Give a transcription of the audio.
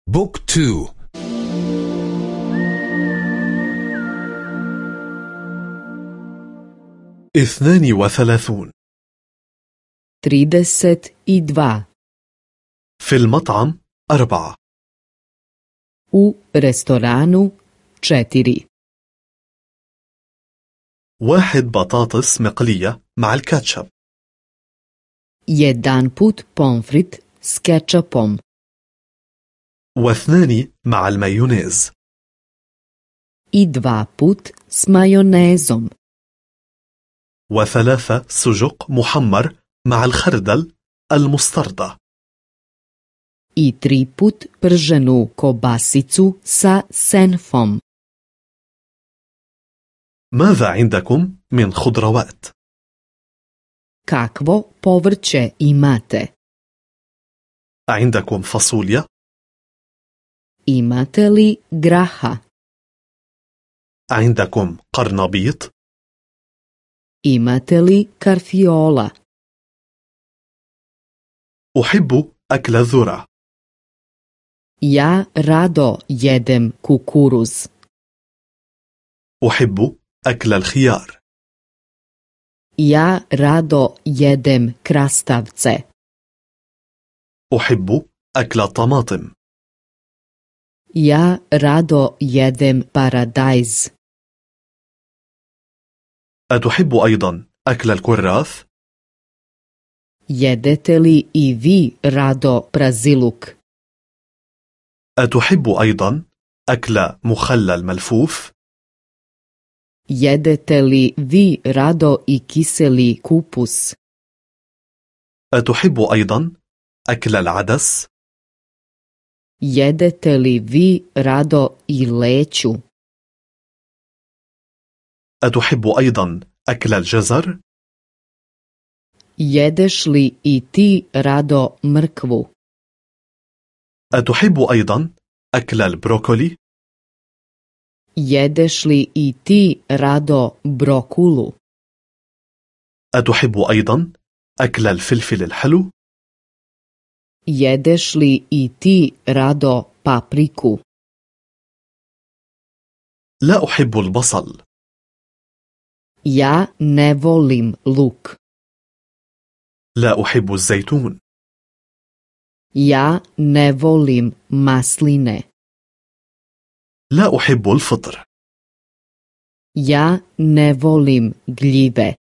بوك تو. 32. 32. في المطعم 4. U restoranu 4. 1 بطاطس مقلية مع الكاتشب. 1 put pomfrit s kečapom. 2 مع المايونيز. I 2 put s majonezom. 3 سجق محمر مع الخردل المستردة. I 3 put prženu kobasicu sa senfom. ماذا عندكم من خضروات؟ Kakvo povrće imate? عندكم فاصوليا؟ Imate li graha? عندكم قرنبيط؟ Imate li karfiola? أحب أكل الذرة. Ja rado jedem kukuruz. أحب أكل الخيار. Ja rado jedem krastavce. أحب أكل الطماطم. Ja rado jedem paradajz. أتحب أيضا أكل الكراث؟ Jedete li i vi rado praziluk? أتحب أيضا أكل مخلل ملفوف؟ Jedete li vi rado i kiseli kupus? أتحب أيضا أكل العدس؟ Jedete li vi rado i leću? أتحب أيضا أكل الجزر؟ Jedeš li i ti rado mrkvu? أتحب أيضا أكل البروكولي؟ Jedeš li i ti rado brokulu? أتحب أيضا أكل الفلفل الحلو؟ Jedeš li i ti rado papriku? لا أحب البصل. Ja ne volim luk. لا أحب الزيتون. Ja ne volim masline. لا أحب الفطر. Ja ne volim gljive.